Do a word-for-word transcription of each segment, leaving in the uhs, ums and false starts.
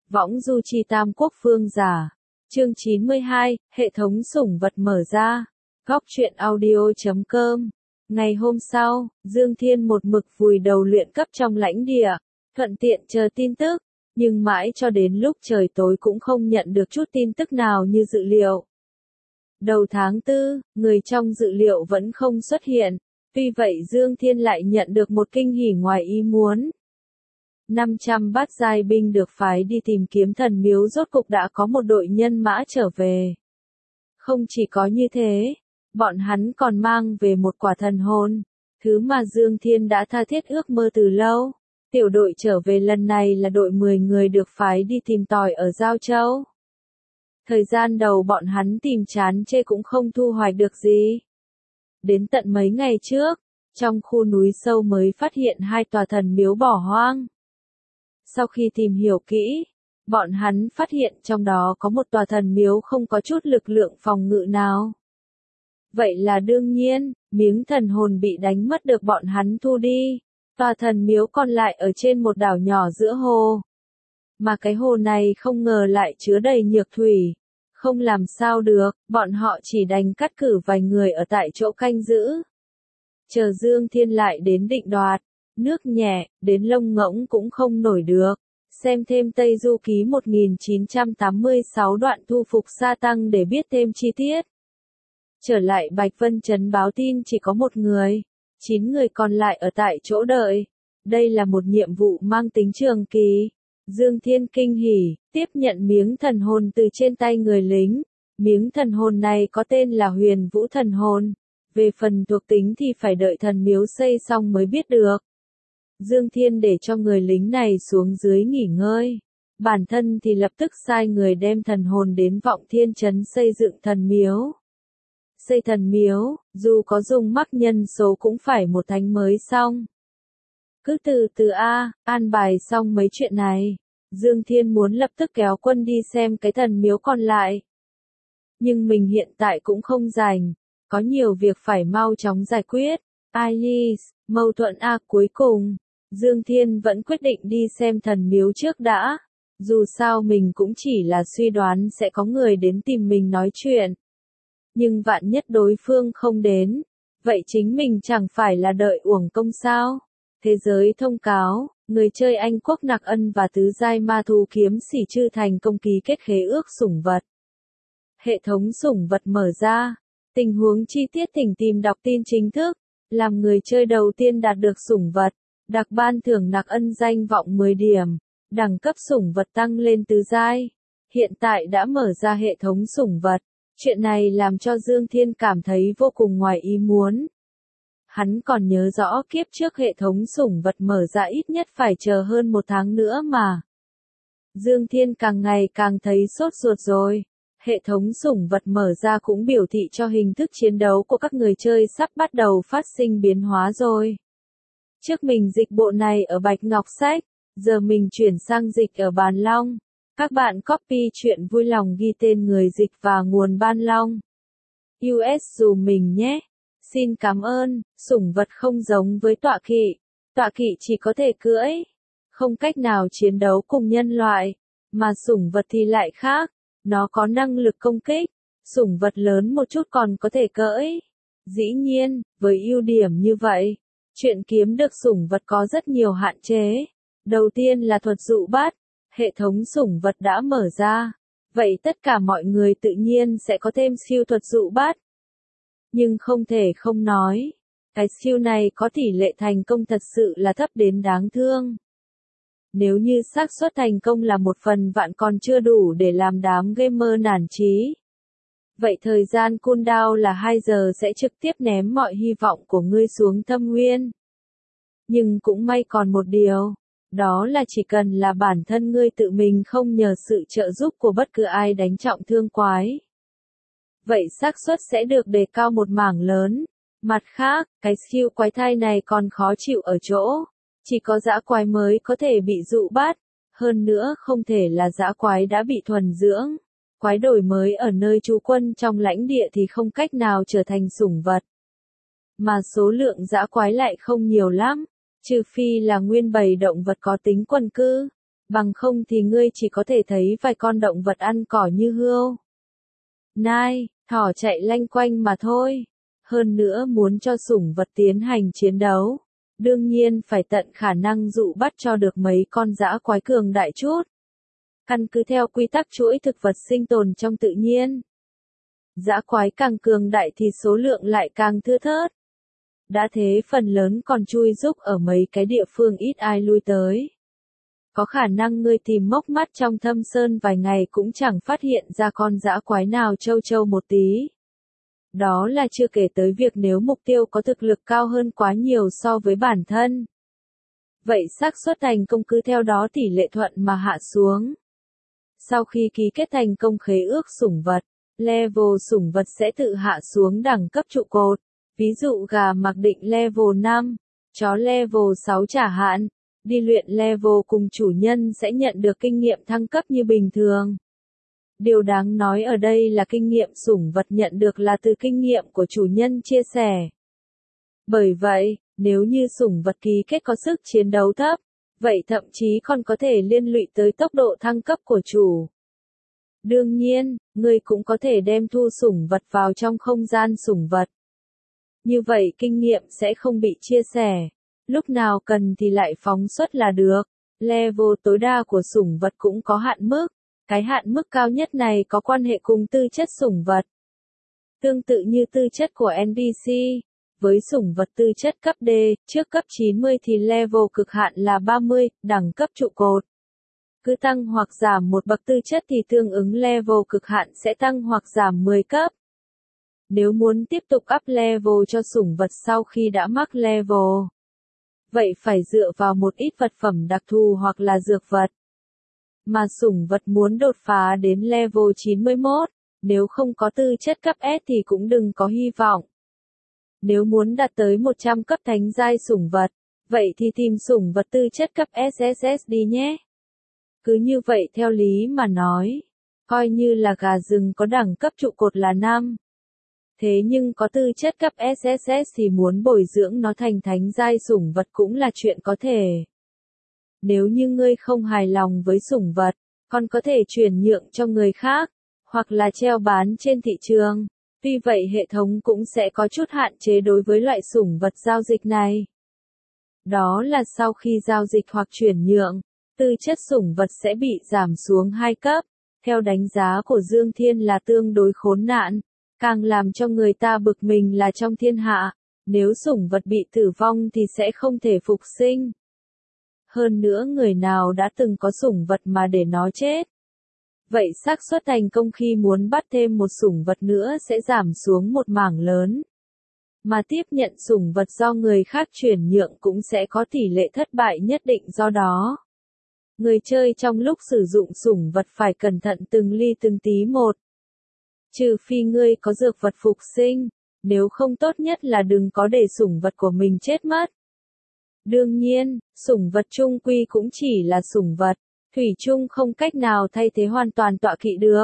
Võng du chi tam quốc phương giả. Chương chín mươi hai, hệ thống sủng vật mở ra. Góc truyện audio chấm com. Ngày hôm sau, Dương Thiên một mực vùi đầu luyện cấp trong lãnh địa, thuận tiện chờ tin tức, nhưng mãi cho đến lúc trời tối cũng không nhận được chút tin tức nào như dự liệu. Đầu tháng tư, người trong dự liệu vẫn không xuất hiện, tuy vậy Dương Thiên lại nhận được một kinh hỉ ngoài ý muốn. năm trăm bát giai binh được phái đi tìm kiếm thần miếu rốt cục đã có một đội nhân mã trở về. Không chỉ có như thế, bọn hắn còn mang về một quả thần hồn, thứ mà Dương Thiên đã tha thiết ước mơ từ lâu. Tiểu đội trở về lần này là đội mười người được phái đi tìm tòi ở Giao Châu. Thời gian đầu bọn hắn tìm chán chê cũng không thu hoạch được gì. Đến tận mấy ngày trước, trong khu núi sâu mới phát hiện hai tòa thần miếu bỏ hoang. Sau khi tìm hiểu kỹ, bọn hắn phát hiện trong đó có một tòa thần miếu không có chút lực lượng phòng ngự nào. Vậy là đương nhiên, miếng thần hồn bị đánh mất được bọn hắn thu đi. Tòa thần miếu còn lại ở trên một đảo nhỏ giữa hồ. Mà cái hồ này không ngờ lại chứa đầy nhược thủy. Không làm sao được, bọn họ chỉ đành cắt cử vài người ở tại chỗ canh giữ. Chờ Dương Thiên lại đến định đoạt, nước nhẹ, đến lông ngỗng cũng không nổi được. Xem thêm Tây Du Ký một nghìn chín trăm tám mươi sáu đoạn thu phục sa tăng để biết thêm chi tiết. Trở lại Bạch Vân Trấn báo tin chỉ có một người, chín người còn lại ở tại chỗ đợi. Đây là một nhiệm vụ mang tính trường kỳ. Dương Thiên kinh hỉ, tiếp nhận miếng thần hồn từ trên tay người lính. Miếng thần hồn này có tên là Huyền Vũ thần hồn. Về phần thuộc tính thì phải đợi thần miếu xây xong mới biết được. Dương Thiên để cho người lính này xuống dưới nghỉ ngơi. Bản thân thì lập tức sai người đem thần hồn đến Vọng Thiên Trấn xây dựng thần miếu. Xây thần miếu, dù có dùng mắc nhân số cũng phải một thánh mới xong. Cứ từ từ A, an bài xong mấy chuyện này, Dương Thiên muốn lập tức kéo quân đi xem cái thần miếu còn lại. Nhưng mình hiện tại cũng không rảnh, có nhiều việc phải mau chóng giải quyết. Alice, mâu thuẫn A cuối cùng, Dương Thiên vẫn quyết định đi xem thần miếu trước đã. Dù sao mình cũng chỉ là suy đoán sẽ có người đến tìm mình nói chuyện. Nhưng vạn nhất đối phương không đến, vậy chính mình chẳng phải là đợi uổng công sao? Thế giới thông cáo, người chơi Anh Quốc Nặc Ân và tứ giai ma thú kiếm sĩ Trư thành công ký kết khế ước sủng vật. Hệ thống sủng vật mở ra, tình huống chi tiết thỉnh tìm đọc tin chính thức, làm người chơi đầu tiên đạt được sủng vật, đặc ban thưởng Nặc Ân danh vọng mười điểm, đẳng cấp sủng vật tăng lên tứ giai. Hiện tại đã mở ra hệ thống sủng vật. Chuyện này làm cho Dương Thiên cảm thấy vô cùng ngoài ý muốn. Hắn còn nhớ rõ kiếp trước hệ thống sủng vật mở ra ít nhất phải chờ hơn một tháng nữa mà. Dương Thiên càng ngày càng thấy sốt ruột rồi. Hệ thống sủng vật mở ra cũng biểu thị cho hình thức chiến đấu của các người chơi sắp bắt đầu phát sinh biến hóa rồi. Trước mình dịch bộ này ở Bạch Ngọc Sách, giờ mình chuyển sang dịch ở Bàn Long. Các bạn copy chuyện vui lòng ghi tên người dịch và nguồn Ban Long. u ét dùm mình nhé. Xin cảm ơn. Sủng vật không giống với tọa kỵ. Tọa kỵ chỉ có thể cưỡi, không cách nào chiến đấu cùng nhân loại. Mà sủng vật thì lại khác. Nó có năng lực công kích. Sủng vật lớn một chút còn có thể cưỡi. Dĩ nhiên, với ưu điểm như vậy, chuyện kiếm được sủng vật có rất nhiều hạn chế. Đầu tiên là thuật dụ bắt. Hệ thống sủng vật đã mở ra, vậy tất cả mọi người tự nhiên sẽ có thêm siêu thuật dụ bắt. Nhưng không thể không nói, cái siêu này có tỷ lệ thành công thật sự là thấp đến đáng thương. Nếu như xác suất thành công là một phần vạn còn chưa đủ để làm đám gamer nản chí. Vậy thời gian cooldown là hai giờ sẽ trực tiếp ném mọi hy vọng của ngươi xuống thâm nguyên. Nhưng cũng may còn một điều. Đó là chỉ cần là bản thân ngươi tự mình không nhờ sự trợ giúp của bất cứ ai đánh trọng thương quái. Vậy xác suất sẽ được đề cao một mảng lớn. Mặt khác, cái skill quái thai này còn khó chịu ở chỗ. Chỉ có dã quái mới có thể bị dụ bắt. Hơn nữa không thể là dã quái đã bị thuần dưỡng. Quái đổi mới ở nơi trú quân trong lãnh địa thì không cách nào trở thành sủng vật. Mà số lượng dã quái lại không nhiều lắm. Trừ phi là nguyên bầy động vật có tính quần cư. Bằng không thì ngươi chỉ có thể thấy vài con động vật ăn cỏ như hươu, nai, thỏ chạy lanh quanh mà thôi. Hơn nữa muốn cho sủng vật tiến hành chiến đấu, đương nhiên phải tận khả năng dụ bắt cho được mấy con dã quái cường đại chút. Căn cứ theo quy tắc chuỗi thực vật sinh tồn trong tự nhiên, dã quái càng cường đại thì số lượng lại càng thưa thớt. Đã thế phần lớn còn chui rúc ở mấy cái địa phương ít ai lui tới. Có khả năng ngươi tìm mốc mắt trong thâm sơn vài ngày cũng chẳng phát hiện ra con dã quái nào trâu trâu một tí. Đó là chưa kể tới việc nếu mục tiêu có thực lực cao hơn quá nhiều so với bản thân. Vậy xác suất thành công cứ theo đó tỷ lệ thuận mà hạ xuống. Sau khi ký kết thành công khế ước sủng vật, level sủng vật sẽ tự hạ xuống đẳng cấp trụ cột. Ví dụ gà mặc định level năm, chó level sáu trả hạn, đi luyện level cùng chủ nhân sẽ nhận được kinh nghiệm thăng cấp như bình thường. Điều đáng nói ở đây là kinh nghiệm sủng vật nhận được là từ kinh nghiệm của chủ nhân chia sẻ. Bởi vậy, nếu như sủng vật ký kết có sức chiến đấu thấp, vậy thậm chí còn có thể liên lụy tới tốc độ thăng cấp của chủ. Đương nhiên, người cũng có thể đem thu sủng vật vào trong không gian sủng vật. Như vậy kinh nghiệm sẽ không bị chia sẻ. Lúc nào cần thì lại phóng xuất là được. Level tối đa của sủng vật cũng có hạn mức. Cái hạn mức cao nhất này có quan hệ cùng tư chất sủng vật. Tương tự như tư chất của en pê xê, với sủng vật tư chất cấp D, trước cấp chín mươi thì level cực hạn là ba mươi, đẳng cấp trụ cột. Cứ tăng hoặc giảm một bậc tư chất thì tương ứng level cực hạn sẽ tăng hoặc giảm mười cấp. Nếu muốn tiếp tục up level cho sủng vật sau khi đã mắc level, vậy phải dựa vào một ít vật phẩm đặc thù hoặc là dược vật. Mà sủng vật muốn đột phá đến level chín mươi mốt, nếu không có tư chất cấp S thì cũng đừng có hy vọng. Nếu muốn đạt tới một trăm cấp thánh giai sủng vật, vậy thì tìm sủng vật tư chất cấp ét ét ét đi nhé. Cứ như vậy theo lý mà nói, coi như là gà rừng có đẳng cấp trụ cột là năm. Thế nhưng có tư chất cấp ét ét ét thì muốn bồi dưỡng nó thành thánh giai sủng vật cũng là chuyện có thể. Nếu như ngươi không hài lòng với sủng vật, còn có thể chuyển nhượng cho người khác, hoặc là treo bán trên thị trường. Tuy vậy hệ thống cũng sẽ có chút hạn chế đối với loại sủng vật giao dịch này. Đó là sau khi giao dịch hoặc chuyển nhượng, tư chất sủng vật sẽ bị giảm xuống hai cấp. Theo đánh giá của Dương Thiên là tương đối khốn nạn. Càng làm cho người ta bực mình là trong thiên hạ, nếu sủng vật bị tử vong thì sẽ không thể phục sinh. Hơn nữa người nào đã từng có sủng vật mà để nó chết, vậy xác suất thành công khi muốn bắt thêm một sủng vật nữa sẽ giảm xuống một mảng lớn. Mà tiếp nhận sủng vật do người khác chuyển nhượng cũng sẽ có tỷ lệ thất bại nhất định do đó. Người chơi trong lúc sử dụng sủng vật phải cẩn thận từng ly từng tí một. Trừ phi ngươi có dược vật phục sinh, nếu không tốt nhất là đừng có để sủng vật của mình chết mất. Đương nhiên, sủng vật chung quy cũng chỉ là sủng vật, thủy chung không cách nào thay thế hoàn toàn tọa kỵ được.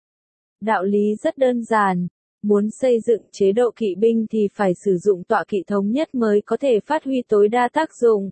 Đạo lý rất đơn giản, muốn xây dựng chế độ kỵ binh thì phải sử dụng tọa kỵ thống nhất mới có thể phát huy tối đa tác dụng.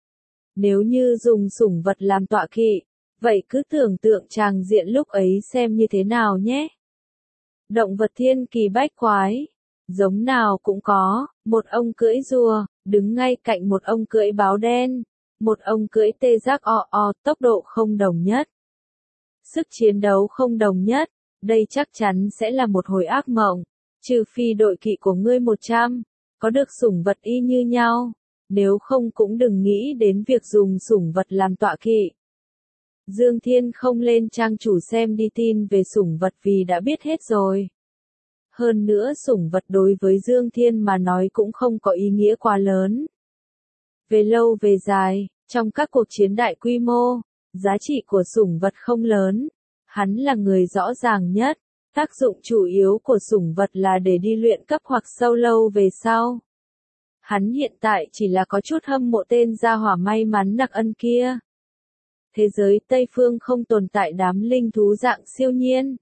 Nếu như dùng sủng vật làm tọa kỵ, vậy cứ tưởng tượng tràng diện lúc ấy xem như thế nào nhé. Động vật thiên kỳ bách quái, giống nào cũng có, một ông cưỡi rùa, đứng ngay cạnh một ông cưỡi báo đen, một ông cưỡi tê giác o o, tốc độ không đồng nhất. Sức chiến đấu không đồng nhất, đây chắc chắn sẽ là một hồi ác mộng, trừ phi đội kỵ của ngươi một trăm, có được sủng vật y như nhau, nếu không cũng đừng nghĩ đến việc dùng sủng vật làm tọa kỵ. Dương Thiên không lên trang chủ xem đi tin về sủng vật vì đã biết hết rồi. Hơn nữa sủng vật đối với Dương Thiên mà nói cũng không có ý nghĩa quá lớn. Về lâu về dài, trong các cuộc chiến đại quy mô, giá trị của sủng vật không lớn. Hắn là người rõ ràng nhất. Tác dụng chủ yếu của sủng vật là để đi luyện cấp hoặc sâu lâu về sau. Hắn hiện tại chỉ là có chút hâm mộ tên gia hỏa may mắn đặc ân kia. Thế giới Tây Phương không tồn tại đám linh thú dạng siêu nhiên.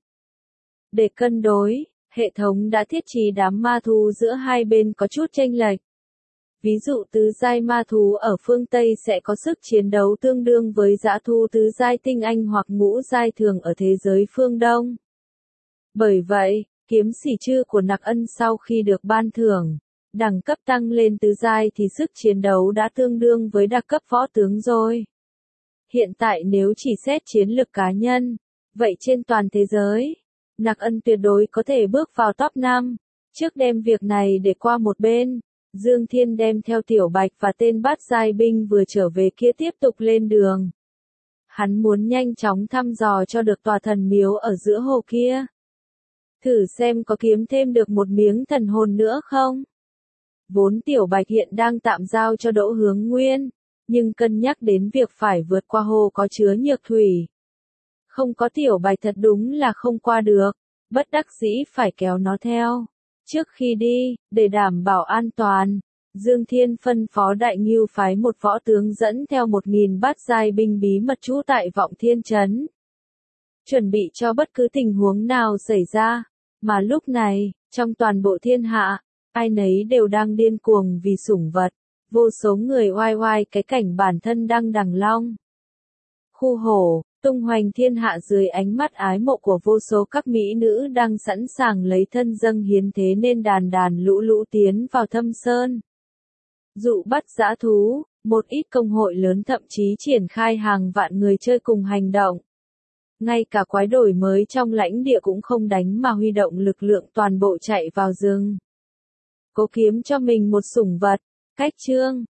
Để cân đối, hệ thống đã thiết trí đám ma thú giữa hai bên có chút chênh lệch. Ví dụ tứ giai ma thú ở phương Tây sẽ có sức chiến đấu tương đương với dã thú tứ giai tinh anh hoặc ngũ giai thường ở thế giới phương Đông. Bởi vậy, kiếm xỉ chư của Nặc Ân sau khi được ban thưởng, đẳng cấp tăng lên tứ giai thì sức chiến đấu đã tương đương với đặc cấp võ tướng rồi. Hiện tại nếu chỉ xét chiến lực cá nhân, vậy trên toàn thế giới, Nặc Ân tuyệt đối có thể bước vào top năm. Trước đem việc này để qua một bên, Dương Thiên đem theo Tiểu Bạch và tên bát giai binh vừa trở về kia tiếp tục lên đường. Hắn muốn nhanh chóng thăm dò cho được tòa thần miếu ở giữa hồ kia. Thử xem có kiếm thêm được một miếng thần hồn nữa không? Vốn Tiểu Bạch hiện đang tạm giao cho Đỗ Hướng Nguyên, nhưng cân nhắc đến việc phải vượt qua hồ có chứa nhược thủy. Không có Tiểu Bạch thật đúng là không qua được, bất đắc dĩ phải kéo nó theo. Trước khi đi, để đảm bảo an toàn, Dương Thiên phân phó Đại Ngưu phái một võ tướng dẫn theo một nghìn bát giai binh bí mật trú tại Vọng Thiên Trấn. Chuẩn bị cho bất cứ tình huống nào xảy ra, mà lúc này, trong toàn bộ thiên hạ, ai nấy đều đang điên cuồng vì sủng vật, vô số người oai oai cái cảnh bản thân đang đằng long. Khu hổ, tung hoành thiên hạ dưới ánh mắt ái mộ của vô số các mỹ nữ đang sẵn sàng lấy thân dâng hiến thế nên đàn đàn lũ lũ tiến vào thâm sơn. Dụ bắt dã thú, một ít công hội lớn thậm chí triển khai hàng vạn người chơi cùng hành động. Ngay cả quái đổi mới trong lãnh địa cũng không đánh mà huy động lực lượng toàn bộ chạy vào rừng. Cố kiếm cho mình một sủng vật. Cách chương